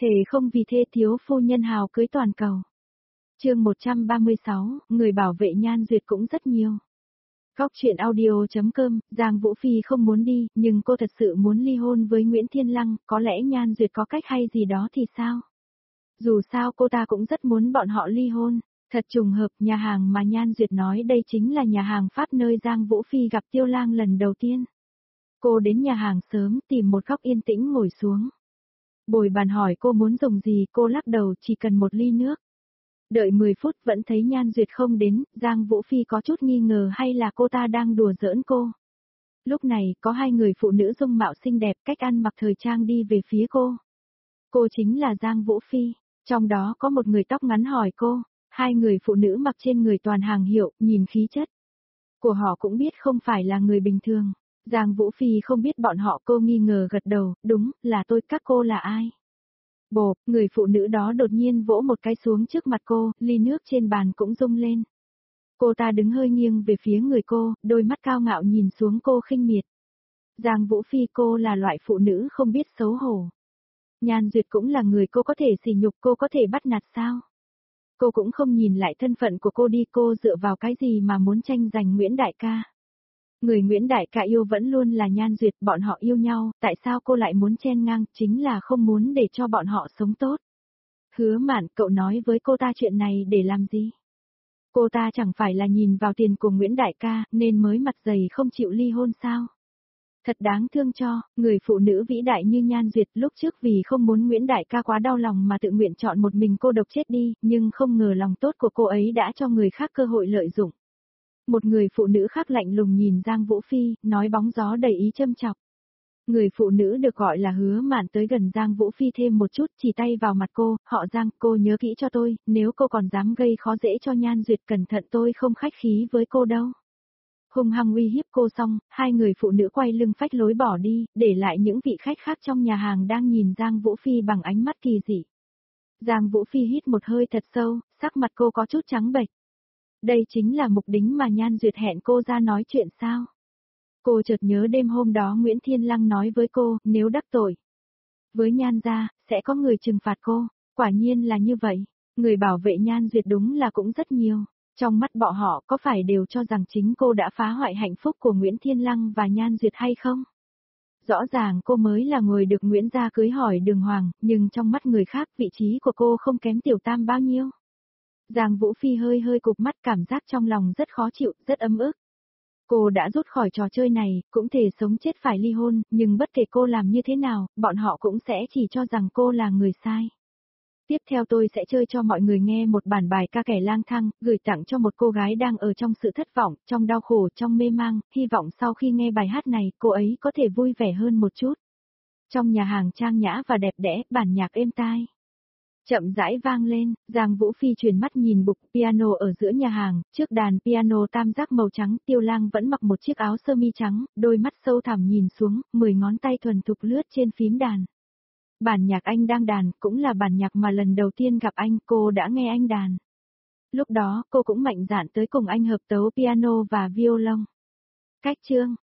Thề không vì thê thiếu phu nhân hào cưới toàn cầu. Chương 136, người bảo vệ Nhan Duyệt cũng rất nhiều. Góc chuyện audio.com, Giang Vũ Phi không muốn đi, nhưng cô thật sự muốn ly hôn với Nguyễn Thiên Lăng, có lẽ Nhan Duyệt có cách hay gì đó thì sao? Dù sao cô ta cũng rất muốn bọn họ ly hôn. Thật trùng hợp, nhà hàng mà Nhan Duyệt nói đây chính là nhà hàng Pháp nơi Giang Vũ Phi gặp Tiêu Lang lần đầu tiên. Cô đến nhà hàng sớm tìm một góc yên tĩnh ngồi xuống. Bồi bàn hỏi cô muốn dùng gì, cô lắc đầu chỉ cần một ly nước. Đợi 10 phút vẫn thấy Nhan Duyệt không đến, Giang Vũ Phi có chút nghi ngờ hay là cô ta đang đùa giỡn cô. Lúc này, có hai người phụ nữ dung mạo xinh đẹp, cách ăn mặc thời trang đi về phía cô. Cô chính là Giang Vũ Phi, trong đó có một người tóc ngắn hỏi cô, hai người phụ nữ mặc trên người toàn hàng hiệu, nhìn khí chất của họ cũng biết không phải là người bình thường. Giang Vũ Phi không biết bọn họ, cô nghi ngờ gật đầu, đúng, là tôi, các cô là ai? Bộp, người phụ nữ đó đột nhiên vỗ một cái xuống trước mặt cô, ly nước trên bàn cũng rung lên. Cô ta đứng hơi nghiêng về phía người cô, đôi mắt cao ngạo nhìn xuống cô khinh miệt. Giang Vũ Phi, cô là loại phụ nữ không biết xấu hổ. Nhan Duyệt cũng là người cô có thể sỉ nhục, cô có thể bắt nạt sao? Cô cũng không nhìn lại thân phận của cô đi, cô dựa vào cái gì mà muốn tranh giành Nguyễn Đại ca? Người Nguyễn Đại ca yêu vẫn luôn là Nhan Duyệt, bọn họ yêu nhau, tại sao cô lại muốn chen ngang, chính là không muốn để cho bọn họ sống tốt. Hứa Mạn, cậu nói với cô ta chuyện này để làm gì? Cô ta chẳng phải là nhìn vào tiền của Nguyễn Đại ca, nên mới mặt dày không chịu ly hôn sao? Thật đáng thương cho, người phụ nữ vĩ đại như Nhan Duyệt lúc trước vì không muốn Nguyễn Đại ca quá đau lòng mà tự nguyện chọn một mình cô độc chết đi, nhưng không ngờ lòng tốt của cô ấy đã cho người khác cơ hội lợi dụng. Một người phụ nữ khác lạnh lùng nhìn Giang Vũ Phi, nói bóng gió đầy ý châm chọc. Người phụ nữ được gọi là Hứa Mạn tới gần Giang Vũ Phi thêm một chút, chỉ tay vào mặt cô, họ Giang, cô nhớ kỹ cho tôi, nếu cô còn dám gây khó dễ cho Nhan Duyệt cẩn thận tôi không khách khí với cô đâu. Hung hăng uy hiếp cô xong, hai người phụ nữ quay lưng phách lối bỏ đi, để lại những vị khách khác trong nhà hàng đang nhìn Giang Vũ Phi bằng ánh mắt kỳ dị. Giang Vũ Phi hít một hơi thật sâu, sắc mặt cô có chút trắng bệch. Đây chính là mục đích mà Nhan Duyệt hẹn cô ra nói chuyện sao? Cô chợt nhớ đêm hôm đó Nguyễn Thiên Lăng nói với cô, nếu đắc tội với Nhan gia, sẽ có người trừng phạt cô. Quả nhiên là như vậy, người bảo vệ Nhan Duyệt đúng là cũng rất nhiều. Trong mắt bọn họ có phải đều cho rằng chính cô đã phá hoại hạnh phúc của Nguyễn Thiên Lăng và Nhan Duyệt hay không? Rõ ràng cô mới là người được Nguyễn gia cưới hỏi đường hoàng, nhưng trong mắt người khác vị trí của cô không kém Tiểu Tam bao nhiêu. Giang Vũ Phi hơi hơi cụp mắt, cảm giác trong lòng rất khó chịu, rất ấm ức. Cô đã rút khỏi trò chơi này, cũng thể sống chết phải ly hôn, nhưng bất kể cô làm như thế nào, bọn họ cũng sẽ chỉ cho rằng cô là người sai. Tiếp theo tôi sẽ chơi cho mọi người nghe một bản bài ca kẻ lang thang, gửi tặng cho một cô gái đang ở trong sự thất vọng, trong đau khổ, trong mê mang, hy vọng sau khi nghe bài hát này, cô ấy có thể vui vẻ hơn một chút. Trong nhà hàng trang nhã và đẹp đẽ, bản nhạc êm tai chậm rãi vang lên, Giang Vũ Phi chuyển mắt nhìn bục piano ở giữa nhà hàng, trước đàn piano tam giác màu trắng, Tiêu Lang vẫn mặc một chiếc áo sơ mi trắng, đôi mắt sâu thẳm nhìn xuống, 10 ngón tay thuần thục lướt trên phím đàn. Bản nhạc anh đang đàn, cũng là bản nhạc mà lần đầu tiên gặp anh, cô đã nghe anh đàn. Lúc đó, cô cũng mạnh dạn tới cùng anh hợp tấu piano và violon. Cách chương,